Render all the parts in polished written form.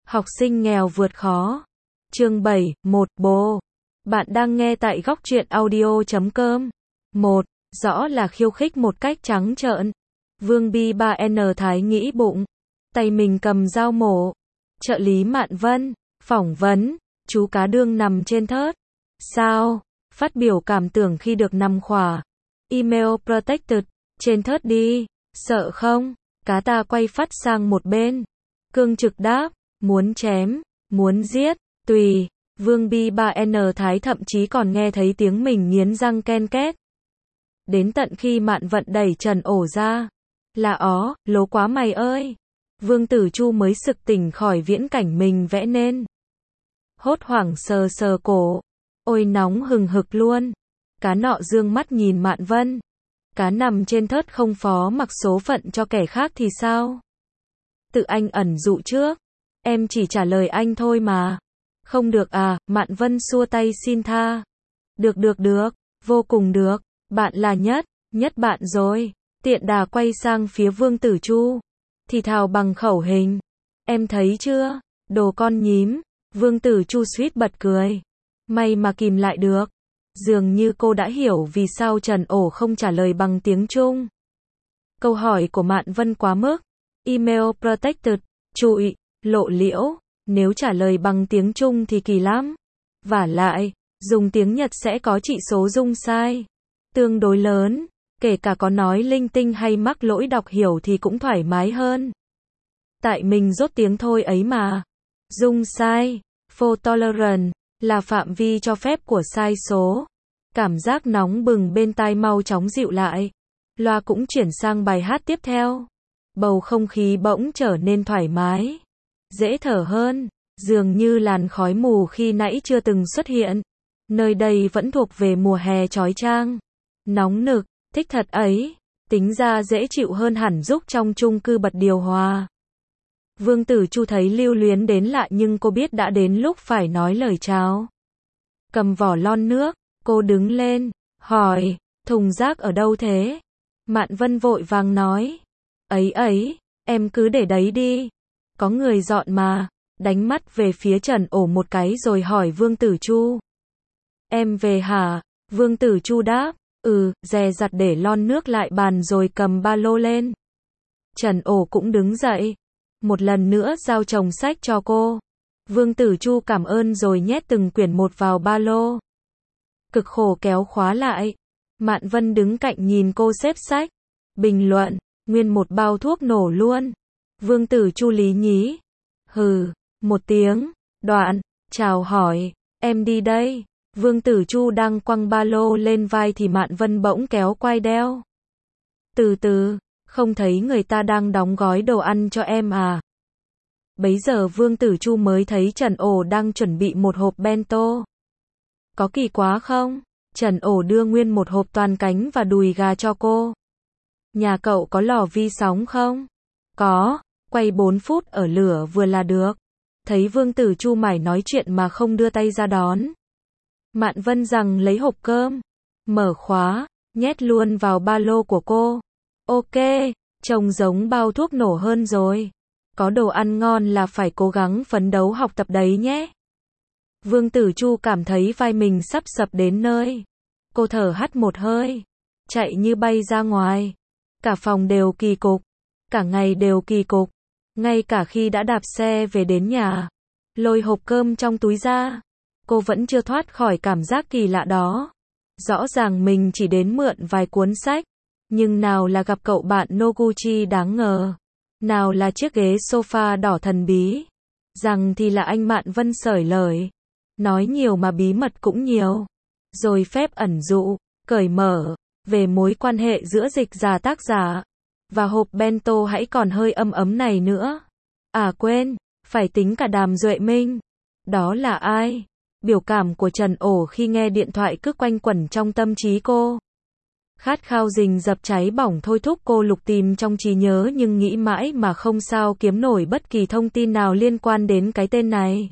Học sinh nghèo vượt khó. Chương 7, 1 bồ. Bạn đang nghe tại góc truyện audio.com. 1. Rõ là khiêu khích một cách trắng trợn. Vương Bi 3N Thái nghĩ bụng. Tay mình cầm dao mổ. Trợ lý Mạn Vân. Phỏng vấn. Chú cá đương nằm trên thớt. Sao? Phát biểu cảm tưởng khi được nằm khỏa. Email protected. Trên thớt đi. Sợ không? Cá ta quay phát sang một bên. Cương trực đáp. Muốn chém. Muốn giết. Tùy. Vương Bi 3N Thái thậm chí còn nghe thấy tiếng mình nghiến răng ken két. Đến tận khi Mạn Vận đẩy Trần Ổ ra. Là ó, lố quá mày ơi. Vương Tử Chu mới sực tỉnh khỏi viễn cảnh mình vẽ nên. Hốt hoảng sờ sờ cổ. Ôi nóng hừng hực luôn. Cá nọ dương mắt nhìn Mạn Vân. Cá nằm trên thớt không phó mặc số phận cho kẻ khác thì sao? Tự anh ẩn dụ trước. Em chỉ trả lời anh thôi mà. Không được à, Mạn Vân xua tay xin tha. Được, vô cùng được, bạn là nhất bạn rồi. Tiện đà quay sang phía Vương Tử Chu. Thì thào bằng khẩu hình. Em thấy chưa, đồ con nhím. Vương Tử Chu suýt bật cười. May mà kìm lại được. Dường như cô đã hiểu vì sao Trần Ổ không trả lời bằng tiếng Trung. Câu hỏi của Mạn Vân quá mức. Email protected, trụi, lộ liễu. Nếu trả lời bằng tiếng Trung thì kỳ lắm. Vả lại, dùng tiếng Nhật sẽ có chỉ số dung sai tương đối lớn. Kể cả có nói linh tinh hay mắc lỗi đọc hiểu thì cũng thoải mái hơn. Tại mình dốt tiếng thôi ấy mà. Dung sai, fault tolerance, là phạm vi cho phép của sai số. Cảm giác nóng bừng bên tai mau chóng dịu lại. Loa cũng chuyển sang bài hát tiếp theo. Bầu không khí bỗng trở nên thoải mái. Dễ thở hơn, dường như làn khói mù khi nãy chưa từng xuất hiện. Nơi đây vẫn thuộc về mùa hè chói chang. Nóng nực, thích thật ấy. Tính ra dễ chịu hơn hẳn giúp trong chung cư bật điều hòa. Vương Tử Chu thấy lưu luyến đến lạ nhưng cô biết đã đến lúc phải nói lời chào. Cầm vỏ lon nước, cô đứng lên, hỏi, thùng rác ở đâu thế? Mạn Vân vội vàng nói. Ấy, em cứ để đấy đi. Có người dọn mà. Đánh mắt về phía Trần Ổ một cái rồi hỏi Vương Tử Chu. Em về hả? Vương Tử Chu đáp. Dè dặt để lon nước lại bàn rồi cầm ba lô lên. Trần Ổ cũng đứng dậy. Một lần nữa giao chồng sách cho cô. Vương Tử Chu cảm ơn rồi nhét từng quyển một vào ba lô. Cực khổ kéo khóa lại. Mạn Vân đứng cạnh nhìn cô xếp sách. Bình luận, nguyên một bao thuốc nổ luôn. Vương Tử Chu lý nhí. Một tiếng, đoạn, chào hỏi, em đi đây. Vương Tử Chu đang quăng ba lô lên vai thì Mạn Vân bỗng kéo quai đeo. Từ từ, không thấy người ta đang đóng gói đồ ăn cho em à? Bấy giờ Vương Tử Chu mới thấy Trần Ổ đang chuẩn bị một hộp bento. Có kỳ quá không? Trần Ổ đưa nguyên một hộp toàn cánh và đùi gà cho cô. Nhà cậu có lò vi sóng không? Có, quay 4 phút ở lửa vừa là được. Thấy Vương Tử Chu mải nói chuyện mà không đưa tay ra đón. Mạn Vân rằng lấy hộp cơm, mở khóa, nhét luôn vào ba lô của cô. Ok, trông giống bao thuốc nổ hơn rồi. Có đồ ăn ngon là phải cố gắng phấn đấu học tập đấy nhé. Vương Tử Chu cảm thấy vai mình sắp sập đến nơi. Cô thở hắt một hơi, chạy như bay ra ngoài. Cả phòng đều kỳ cục, cả ngày đều kỳ cục. Ngay cả khi đã đạp xe về đến nhà, lôi hộp cơm trong túi ra, cô vẫn chưa thoát khỏi cảm giác kỳ lạ đó. Rõ ràng mình chỉ đến mượn vài cuốn sách, nhưng nào là gặp cậu bạn Noguchi đáng ngờ, nào là chiếc ghế sofa đỏ thần bí, rằng thì là anh Mạn Vân sởi lời, nói nhiều mà bí mật cũng nhiều, rồi phép ẩn dụ, cởi mở, về mối quan hệ giữa dịch giả tác giả, và hộp bento hãy còn hơi âm ấm này nữa. À quên, phải tính cả Đàm Duệ Minh. Đó là ai? Biểu cảm của Trần Ổ khi nghe điện thoại cứ quanh quẩn trong tâm trí cô. Khát khao rình rập cháy bỏng thôi thúc cô lục tìm trong trí nhớ nhưng nghĩ mãi mà không sao kiếm nổi bất kỳ thông tin nào liên quan đến cái tên này.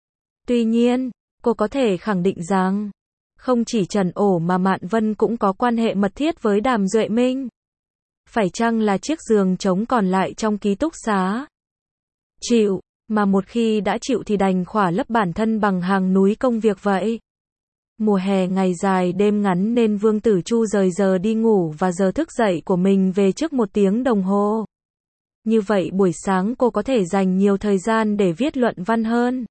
Tuy nhiên, cô có thể khẳng định rằng, không chỉ Trần Ổ mà Mạn Vân cũng có quan hệ mật thiết với Đàm Duệ Minh. Phải chăng là chiếc giường trống còn lại trong ký túc xá? Chịu, mà một khi đã chịu thì đành khỏa lấp bản thân bằng hàng núi công việc vậy. Mùa hè ngày dài đêm ngắn nên Vương Tử Chu rời giờ đi ngủ và giờ thức dậy của mình về trước 1 tiếng đồng hồ. Như vậy buổi sáng cô có thể dành nhiều thời gian để viết luận văn hơn.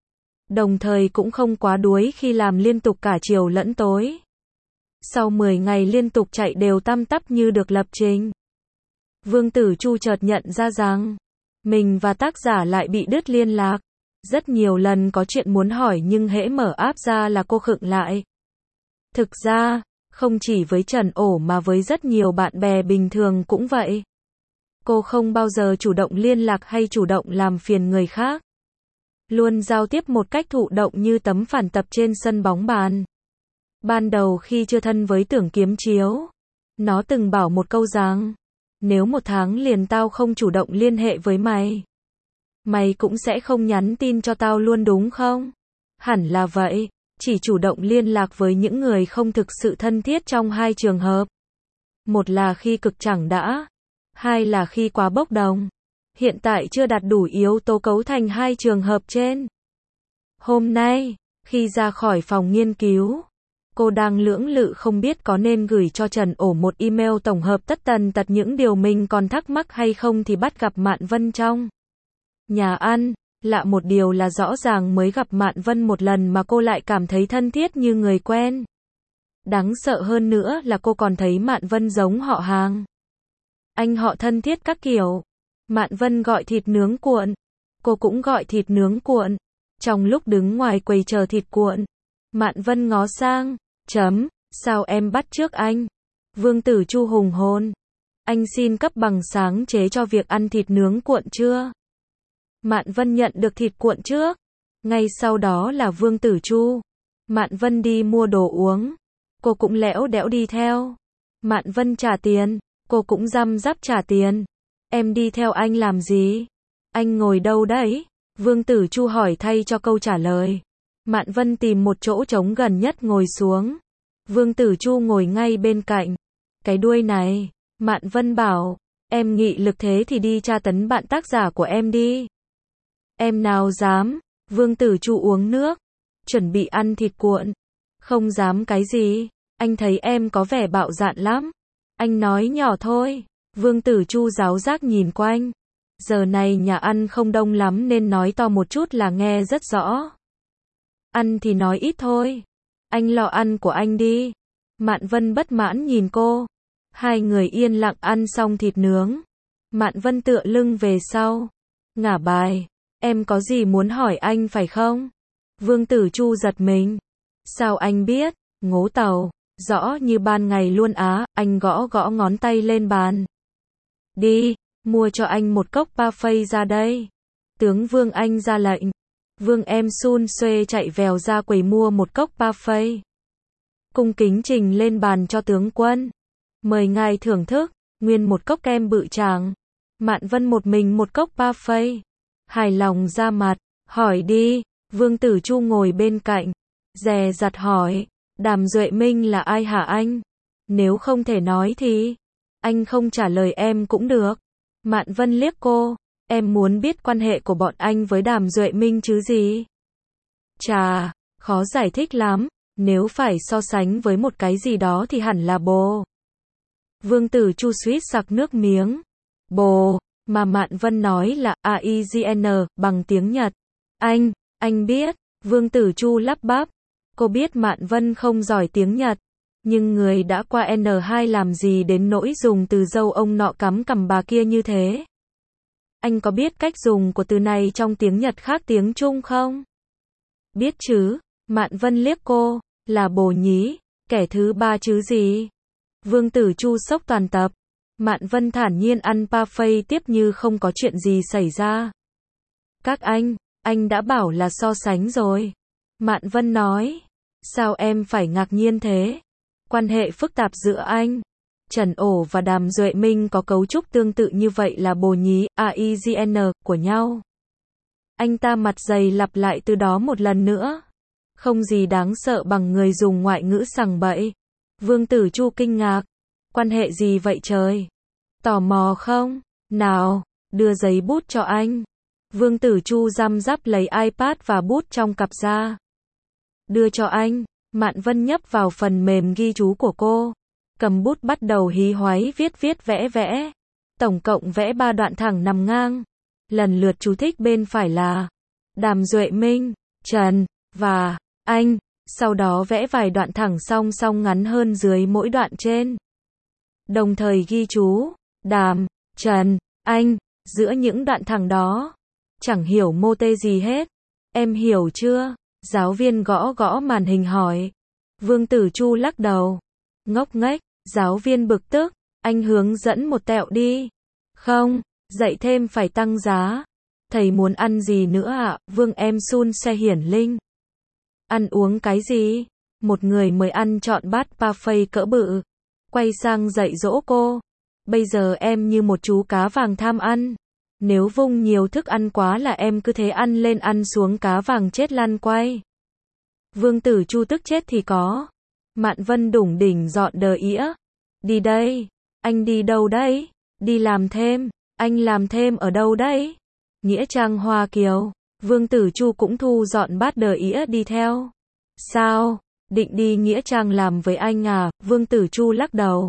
Đồng thời cũng không quá đuối khi làm liên tục cả chiều lẫn tối. Sau 10 ngày liên tục chạy đều tăm tắp như được lập trình, Vương Tử Chu chợt nhận ra rằng mình và tác giả lại bị đứt liên lạc. Rất nhiều lần có chuyện muốn hỏi nhưng hễ mở app ra là cô khựng lại. Thực ra, không chỉ với Trần Ổ mà với rất nhiều bạn bè bình thường cũng vậy. Cô không bao giờ chủ động liên lạc hay chủ động làm phiền người khác. Luôn giao tiếp một cách thụ động như tấm phản tập trên sân bóng bàn. Ban đầu khi chưa thân với Tưởng Kiếm Chiếu, nó từng bảo một câu rằng, nếu 1 tháng liền tao không chủ động liên hệ với mày, mày cũng sẽ không nhắn tin cho tao luôn đúng không? Hẳn là vậy, chỉ chủ động liên lạc với những người không thực sự thân thiết trong 2 trường hợp. Một là khi cực chẳng đã, 2 là khi quá bốc đồng. Hiện tại chưa đạt đủ yếu tố cấu thành 2 trường hợp trên. Hôm nay, khi ra khỏi phòng nghiên cứu, cô đang lưỡng lự không biết có nên gửi cho Trần Ổ một email tổng hợp tất tần tật những điều mình còn thắc mắc hay không thì bắt gặp Mạn Vân trong nhà ăn. Lạ một điều là rõ ràng mới gặp Mạn Vân một lần mà cô lại cảm thấy thân thiết như người quen. Đáng sợ hơn nữa là cô còn thấy Mạn Vân giống họ hàng. Anh họ thân thiết các kiểu. Mạn Vân gọi thịt nướng cuộn. Cô cũng gọi thịt nướng cuộn. Trong lúc đứng ngoài quầy chờ thịt cuộn, Mạn Vân ngó sang. Sao em bắt chước anh? Vương Tử Chu hùng hồn. Anh xin cấp bằng sáng chế cho việc ăn thịt nướng cuộn chưa? Mạn Vân nhận được thịt cuộn trước. Ngay sau đó là Vương Tử Chu. Mạn Vân đi mua đồ uống. Cô cũng lẽo đẽo đi theo. Mạn Vân trả tiền. Cô cũng răm rắp trả tiền. Em đi theo anh làm gì? Anh ngồi đâu đấy? Vương Tử Chu hỏi thay cho câu trả lời. Mạn Vân tìm một chỗ trống gần nhất ngồi xuống. Vương Tử Chu ngồi ngay bên cạnh. Cái đuôi này. Mạn Vân bảo. Em nghị lực thế thì đi tra tấn bạn tác giả của em đi. Em nào dám. Vương Tử Chu uống nước. Chuẩn bị ăn thịt cuộn. Không dám cái gì. Anh thấy em có vẻ bạo dạn lắm. Anh nói nhỏ thôi. Vương Tử Chu giáo giác nhìn quanh. Giờ này nhà ăn không đông lắm nên nói to một chút là nghe rất rõ. Ăn thì nói ít thôi. Anh lo ăn của anh đi. Mạn Vân bất mãn nhìn cô. 2 người yên lặng ăn xong thịt nướng. Mạn Vân tựa lưng về sau. Ngả bài. Em có gì muốn hỏi anh phải không? Vương Tử Chu giật mình. Sao anh biết? Ngố tàu. Rõ như ban ngày luôn á. Anh gõ gõ ngón tay lên bàn. Đi, mua cho anh một cốc parfait ra đây. Tướng Vương anh ra lệnh. Vương em xun xuê chạy vèo ra quầy mua một cốc parfait. Cung kính trình lên bàn cho tướng quân. Mời ngài thưởng thức. Nguyên một cốc kem bự tràng. Mạn Vân một mình một cốc parfait. Hài lòng ra mặt. Hỏi đi. Vương Tử Chu ngồi bên cạnh. Dè dặt hỏi. Đàm Duệ Minh là ai hả anh? Nếu không thể nói thì anh không trả lời em cũng được. Mạn Vân liếc cô. Em muốn biết quan hệ của bọn anh với Đàm Duệ Minh chứ gì? Chà, khó giải thích lắm. Nếu phải so sánh với một cái gì đó thì hẳn là bồ. Vương Tử Chu suýt sặc nước miếng. Bồ, mà Mạn Vân nói là AIGN bằng tiếng Nhật. Anh biết. Vương Tử Chu lắp bắp. Cô biết Mạn Vân không giỏi tiếng Nhật. Nhưng người đã qua N2 làm gì đến nỗi dùng từ dâu ông nọ cắm cằm bà kia như thế? Anh có biết cách dùng của từ này trong tiếng Nhật khác tiếng Trung không? Biết chứ. Mạn Vân liếc cô. Là bồ nhí. Kẻ thứ ba chứ gì? Vương Tử Chu sốc toàn tập. Mạn Vân thản nhiên ăn parfait tiếp như không có chuyện gì xảy ra. Các anh đã bảo là so sánh rồi. Mạn Vân nói. Sao em phải ngạc nhiên thế? Quan hệ phức tạp giữa anh, Trần Ổ và Đàm Duệ Minh có cấu trúc tương tự như vậy là bồ nhí, AIGN, của nhau. Anh ta mặt dày lặp lại từ đó một lần nữa. Không gì đáng sợ bằng người dùng ngoại ngữ sằng bậy. Vương Tử Chu kinh ngạc. Quan hệ gì vậy trời? Tò mò không? Nào, đưa giấy bút cho anh. Vương Tử Chu răm rắp lấy iPad và bút trong cặp ra. Đưa cho anh. Mạn Vân nhấp vào phần mềm ghi chú của cô. Cầm bút bắt đầu hí hoáy viết vẽ. Tổng cộng vẽ 3 đoạn thẳng nằm ngang. Lần lượt chú thích bên phải là Đàm Duệ Minh, Trần, và anh. Sau đó vẽ vài đoạn thẳng song song ngắn hơn dưới mỗi đoạn trên. Đồng thời ghi chú Đàm, Trần, anh giữa những đoạn thẳng đó. Chẳng hiểu mô tê gì hết. Em hiểu chưa? Giáo viên gõ gõ màn hình hỏi. Vương Tử Chu lắc đầu. Ngốc nghếch. Giáo viên bực tức. Anh hướng dẫn một tẹo đi. Không, dạy thêm phải tăng giá. Thầy muốn ăn gì nữa ạ? Vương em xun xe hiển linh. Ăn uống cái gì? Một người mời ăn trọn bát parfait cỡ bự. Quay sang dạy dỗ cô. Bây giờ em như một chú cá vàng tham ăn. Nếu vung nhiều thức ăn quá là em cứ thế ăn lên ăn xuống cá vàng chết lăn quay. Vương Tử Chu tức chết thì có. Mạn Vân đủng đỉnh dọn đờ ĩa. Đi đây. Anh đi đâu đấy? Đi làm thêm. Anh làm thêm ở đâu đấy? Nghĩa Trang Hoa Kiều. Vương Tử Chu cũng thu dọn bát đờ ĩa đi theo. Sao? Định đi Nghĩa Trang làm với anh à? Vương Tử Chu lắc đầu.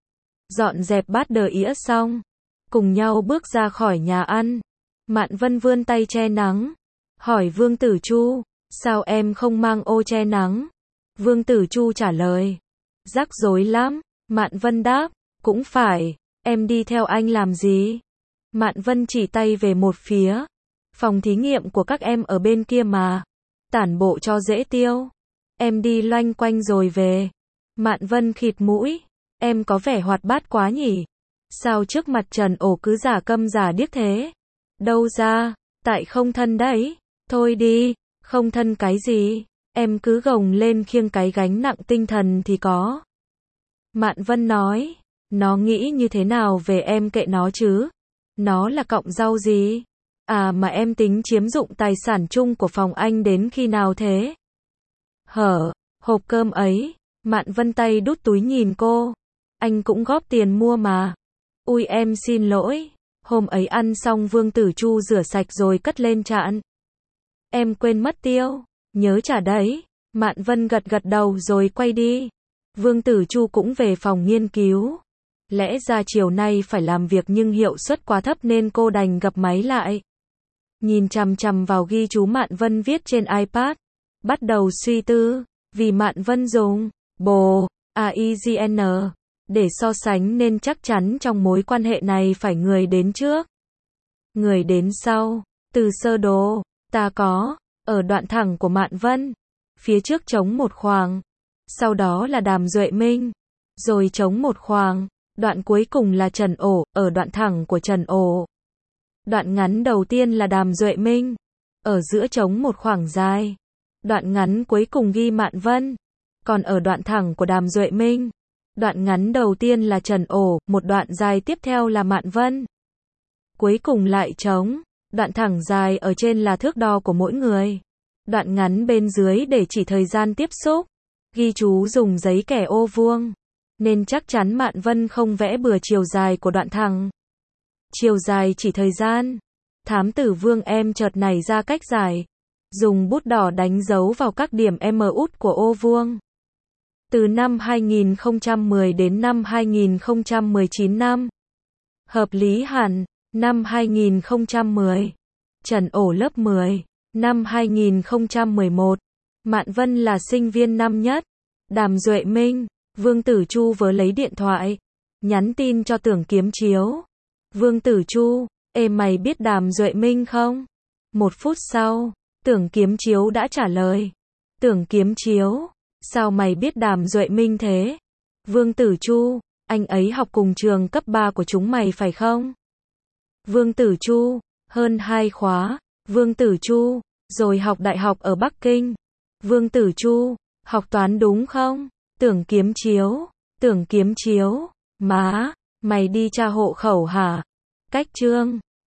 Dọn dẹp bát đờ ĩa xong. Cùng nhau bước ra khỏi nhà ăn. Mạn Vân vươn tay che nắng. Hỏi Vương Tử Chu. Sao em không mang ô che nắng? Vương Tử Chu trả lời. Rắc rối lắm. Mạn Vân đáp. Cũng phải. Em đi theo anh làm gì? Mạn Vân chỉ tay về một phía. Phòng thí nghiệm của các em ở bên kia mà. Tản bộ cho dễ tiêu. Em đi loanh quanh rồi về. Mạn Vân khịt mũi. Em có vẻ hoạt bát quá nhỉ? Sao trước mặt Trần Ổ cứ giả câm giả điếc thế? Đâu ra? Tại không thân đấy. Thôi đi. Không thân cái gì? Em cứ gồng lên khiêng cái gánh nặng tinh thần thì có. Mạn Vân nói. Nó nghĩ như thế nào về em kệ nó chứ? Nó là cọng rau gì? À mà em tính chiếm dụng tài sản chung của phòng anh đến khi nào thế? Hộp cơm ấy. Mạn Vân tay đút túi nhìn cô. Anh cũng góp tiền mua mà. Ui em xin lỗi. Hôm ấy ăn xong Vương Tử Chu rửa sạch rồi cất lên chạn. Em quên mất tiêu. Nhớ trả đấy. Mạn Vân gật gật đầu rồi quay đi. Vương Tử Chu cũng về phòng nghiên cứu. Lẽ ra chiều nay phải làm việc nhưng hiệu suất quá thấp nên cô đành gập máy lại. Nhìn chằm chằm vào ghi chú Mạn Vân viết trên iPad. Bắt đầu suy tư. Vì Mạn Vân dùng bồ AIGN để so sánh nên chắc chắn trong mối quan hệ này phải người đến trước, người đến sau. Từ sơ đồ, ta có, ở đoạn thẳng của Mạn Vân, phía trước trống một khoảng, sau đó là Đàm Duệ Minh, rồi trống một khoảng, đoạn cuối cùng là Trần Ổ, ở đoạn thẳng của Trần Ổ. Đoạn ngắn đầu tiên là Đàm Duệ Minh, ở giữa trống một khoảng dài. Đoạn ngắn cuối cùng ghi Mạn Vân, còn ở đoạn thẳng của Đàm Duệ Minh. Đoạn ngắn đầu tiên là Trần Ổ, một đoạn dài tiếp theo là Mạn Vân. Cuối cùng lại trống, đoạn thẳng dài ở trên là thước đo của mỗi người. Đoạn ngắn bên dưới để chỉ thời gian tiếp xúc. Ghi chú dùng giấy kẻ ô vuông, nên chắc chắn Mạn Vân không vẽ bừa chiều dài của đoạn thẳng. Chiều dài chỉ thời gian. Thám tử Vương em chợt nảy ra cách giải. Dùng bút đỏ đánh dấu vào các điểm M út của ô vuông. Từ năm 2010 đến năm 2019 năm. Hợp lý hẳn. Năm 2010. Trần Ổ lớp 10. Năm 2011. Mạn Vân là sinh viên năm nhất. Đàm Duệ Minh. Vương Tử Chu vừa lấy điện thoại. Nhắn tin cho Tưởng Kiếm Chiếu. Vương Tử Chu. Ê mày biết Đàm Duệ Minh không? 1 phút sau. Tưởng Kiếm Chiếu đã trả lời. Tưởng Kiếm Chiếu. Sao mày biết Đàm Duệ Minh thế? Vương Tử Chu. Anh ấy học cùng trường cấp 3 của chúng mày phải không? Vương Tử Chu. Hơn 2 khóa. Vương Tử Chu. Rồi học đại học ở Bắc Kinh. Vương Tử Chu. Học toán đúng không? Tưởng Kiếm Chiếu. Tưởng Kiếm Chiếu. Má. Mày đi tra hộ khẩu hả? Cách chương.